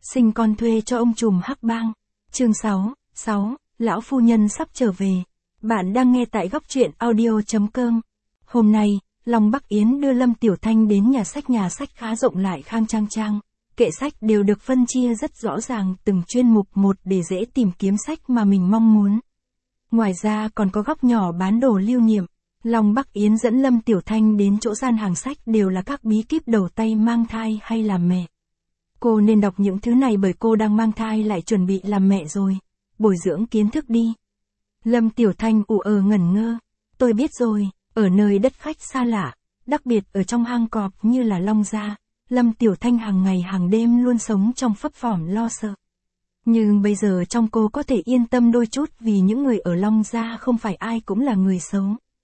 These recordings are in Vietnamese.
Sinh con thuê cho ông trùm hắc bang. Chương 6, lão phu nhân sắp trở về. Bạn đang nghe tại góc truyện audio.com. Hôm nay, Long Bắc Yến đưa Lâm Tiểu Thanh đến nhà sách khá rộng lại khang trang. Kệ sách đều được phân chia rất rõ ràng từng chuyên mục một để dễ tìm kiếm sách mà mình mong muốn. Ngoài ra còn có góc nhỏ bán đồ lưu niệm. Long Bắc Yến dẫn Lâm Tiểu Thanh đến chỗ gian hàng sách đều là các bí kíp đầu tay mang thai hay làm mẹ. Cô nên đọc những thứ này bởi cô đang mang thai lại chuẩn bị làm mẹ rồi. Bồi dưỡng kiến thức đi. Lâm Tiểu Thanh ngẩn ngơ. Tôi biết rồi, ở nơi đất khách xa lạ, đặc biệt ở trong hang cọp như là Long gia, Lâm Tiểu Thanh hàng ngày hàng đêm luôn sống trong phấp phỏng lo sợ. Nhưng bây giờ trong cô có thể yên tâm đôi chút vì những người ở Long gia không phải ai cũng là người xấu.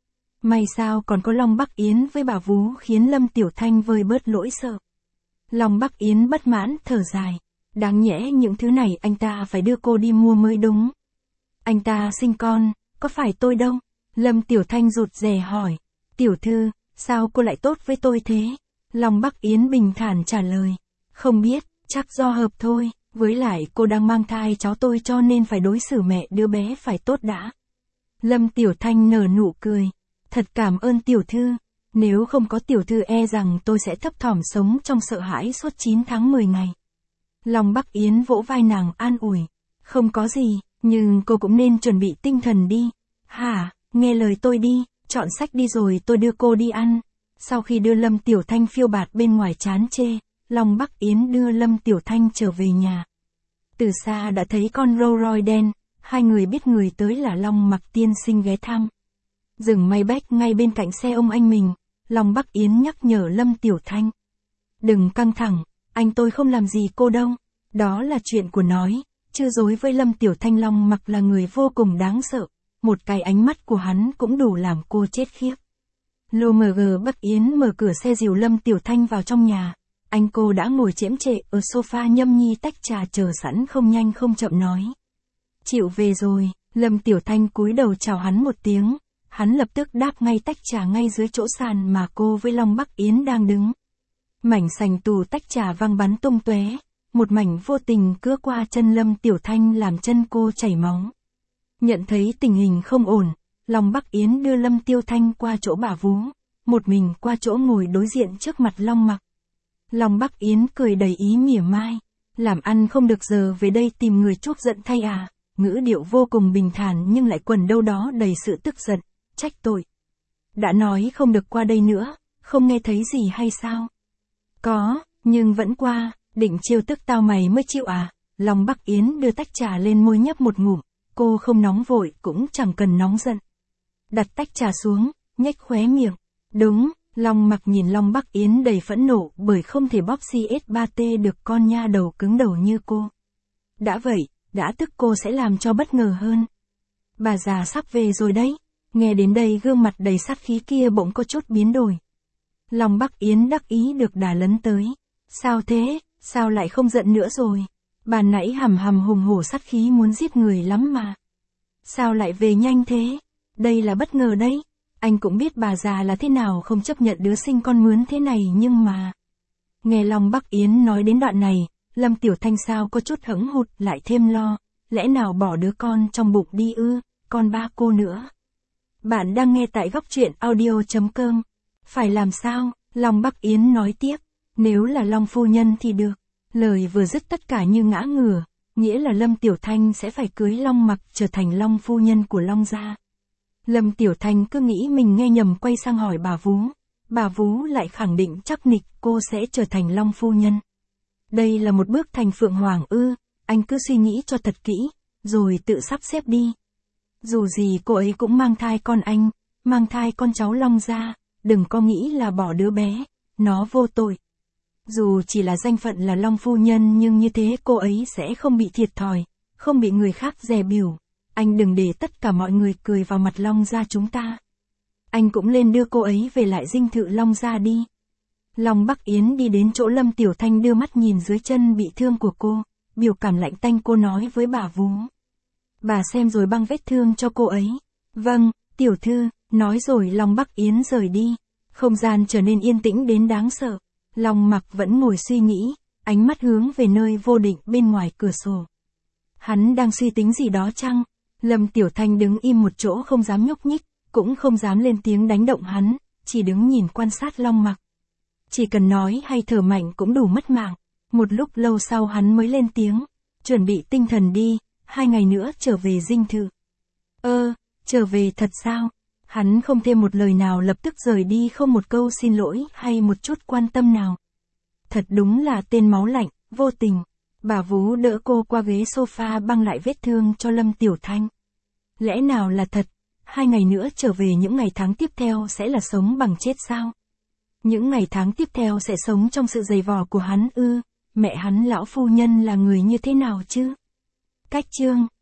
May sao còn có Long Bắc Yến với bà vú khiến Lâm Tiểu Thanh vơi bớt nỗi sợ. Long Bắc Yến bất mãn thở dài. Đáng nhẽ những thứ này anh ta phải đưa cô đi mua mới đúng. Anh ta sinh con, có phải tôi đâu? Lâm Tiểu Thanh rụt rè hỏi. Tiểu thư, sao cô lại tốt với tôi thế? Long Bắc Yến bình thản trả lời. Không biết, chắc do hợp thôi. Với lại cô đang mang thai cháu tôi cho nên phải đối xử mẹ đứa bé phải tốt đã. Lâm Tiểu Thanh nở nụ cười. Thật cảm ơn tiểu thư. Nếu không có tiểu thư e rằng tôi sẽ thấp thỏm sống trong sợ hãi suốt 9 tháng 10 ngày. Long Bắc Yến vỗ vai nàng an ủi. Không có gì, nhưng cô cũng nên chuẩn bị tinh thần đi. Hả, nghe lời tôi đi, chọn sách đi rồi tôi đưa cô đi ăn. Sau khi đưa Lâm Tiểu Thanh phiêu bạt bên ngoài chán chê, Long Bắc Yến đưa Lâm Tiểu Thanh trở về nhà. Từ xa đã thấy con Rolls Royce đen, hai người biết người tới là Long Mặc tiên sinh ghé thăm. Dừng Maybach ngay bên cạnh xe ông anh mình, Long Bắc Yến nhắc nhở Lâm Tiểu Thanh. Đừng căng thẳng, anh tôi không làm gì cô đâu. Đó là chuyện của nói, chưa dối với Lâm Tiểu Thanh. Long Mặc là người vô cùng đáng sợ, một cái ánh mắt của hắn cũng đủ làm cô chết khiếp. LMG Bắc Yến mở cửa xe dìu Lâm Tiểu Thanh vào trong nhà. Anh cô đã ngồi chễm chệ ở sofa nhâm nhi tách trà chờ sẵn không nhanh không chậm nói. Chịu về rồi, Lâm Tiểu Thanh cúi đầu chào hắn một tiếng. Hắn lập tức đáp ngay tách trà ngay dưới chỗ sàn mà cô với Long Bắc Yến đang đứng. Mảnh sành tù tách trà văng bắn tung tóe, một mảnh vô tình cứa qua chân Lâm Tiểu Thanh làm chân cô chảy máu. Nhận thấy tình hình không ổn, Long Bắc Yến đưa Lâm Tiểu Thanh qua chỗ bà vú, một mình qua chỗ ngồi đối diện trước mặt Long Mặc. Long Bắc Yến cười đầy ý mỉa mai, làm ăn không được giờ về đây tìm người chuốc giận thay à, ngữ điệu vô cùng bình thản nhưng lại quần đâu đó đầy sự tức giận. Trách tội. Đã nói không được qua đây nữa, không nghe thấy gì hay sao? Có, nhưng vẫn qua, định chiêu tức tao mày mới chịu à? Long Bắc Yến đưa tách trà lên môi nhấp một ngụm, cô không nóng vội cũng chẳng cần nóng giận. Đặt tách trà xuống, nhếch khóe miệng. Đúng, Long Mặc nhìn Long Bắc Yến đầy phẫn nộ bởi không thể bóp CS3T được con nha đầu cứng đầu như cô. Đã vậy, đã tức cô sẽ làm cho bất ngờ hơn. Bà già sắp về rồi đấy. Nghe đến đây gương mặt đầy sát khí kia bỗng có chút biến đổi. Long Bắc Yến đắc ý được đà lấn tới. Sao thế, sao lại không giận nữa rồi? Bà nãy hầm hùng hổ sát khí muốn giết người lắm mà. Sao lại về nhanh thế? Đây là bất ngờ đấy. Anh cũng biết bà già là thế nào không chấp nhận đứa sinh con mướn thế này nhưng mà... Nghe Long Bắc Yến nói đến đoạn này, Lâm Tiểu Thanh sao có chút hững hụt lại thêm lo. Lẽ nào bỏ đứa con trong bụng đi ư, con ba cô nữa. Bạn đang nghe tại góc truyện audio.com. Phải làm sao? Long Bắc Yến nói tiếp. Nếu là Long phu nhân thì được. Lời vừa dứt tất cả như ngã ngửa, nghĩa là Lâm Tiểu Thanh sẽ phải cưới Long Mặc trở thành Long phu nhân của Long gia. Lâm Tiểu Thanh cứ nghĩ mình nghe nhầm quay sang hỏi bà vú. Bà vú lại khẳng định chắc nịch cô sẽ trở thành Long phu nhân. Đây là một bước thành Phượng Hoàng ư, anh cứ suy nghĩ cho thật kỹ, rồi tự sắp xếp đi. Dù gì cô ấy cũng mang thai con anh, mang thai con cháu Long gia, đừng có nghĩ là bỏ đứa bé, nó vô tội. Dù chỉ là danh phận là Long phu nhân nhưng như thế cô ấy sẽ không bị thiệt thòi, không bị người khác dè bỉu. Anh đừng để tất cả mọi người cười vào mặt Long gia chúng ta. Anh cũng lên đưa cô ấy về lại dinh thự Long gia đi. Long Bắc Yến đi đến chỗ Lâm Tiểu Thanh đưa mắt nhìn dưới chân bị thương của cô, biểu cảm lạnh tanh cô nói với bà vú. Bà xem rồi băng vết thương cho cô ấy. Vâng, tiểu thư, nói rồi Long Bắc Yến rời đi. Không gian trở nên yên tĩnh đến đáng sợ. Long Mặc vẫn ngồi suy nghĩ, ánh mắt hướng về nơi vô định bên ngoài cửa sổ. Hắn đang suy tính gì đó chăng? Lâm Tiểu Thanh đứng im một chỗ không dám nhúc nhích, cũng không dám lên tiếng đánh động hắn, chỉ đứng nhìn quan sát Long Mặc. Chỉ cần nói hay thở mạnh cũng đủ mất mạng. Một lúc lâu sau hắn mới lên tiếng, chuẩn bị tinh thần đi, 2 ngày nữa trở về dinh thự. Trở về thật sao? Hắn không thêm một lời nào lập tức rời đi, không một câu xin lỗi hay một chút quan tâm nào. Thật đúng là tên máu lạnh, vô tình. Bà vú đỡ cô qua ghế sofa băng lại vết thương cho Lâm Tiểu Thanh. Lẽ nào là thật? 2 ngày nữa trở về, những ngày tháng tiếp theo sẽ là sống bằng chết sao? Những ngày tháng tiếp theo sẽ sống trong sự dày vò của hắn ư? Mẹ hắn lão phu nhân là người như thế nào chứ? Cách chương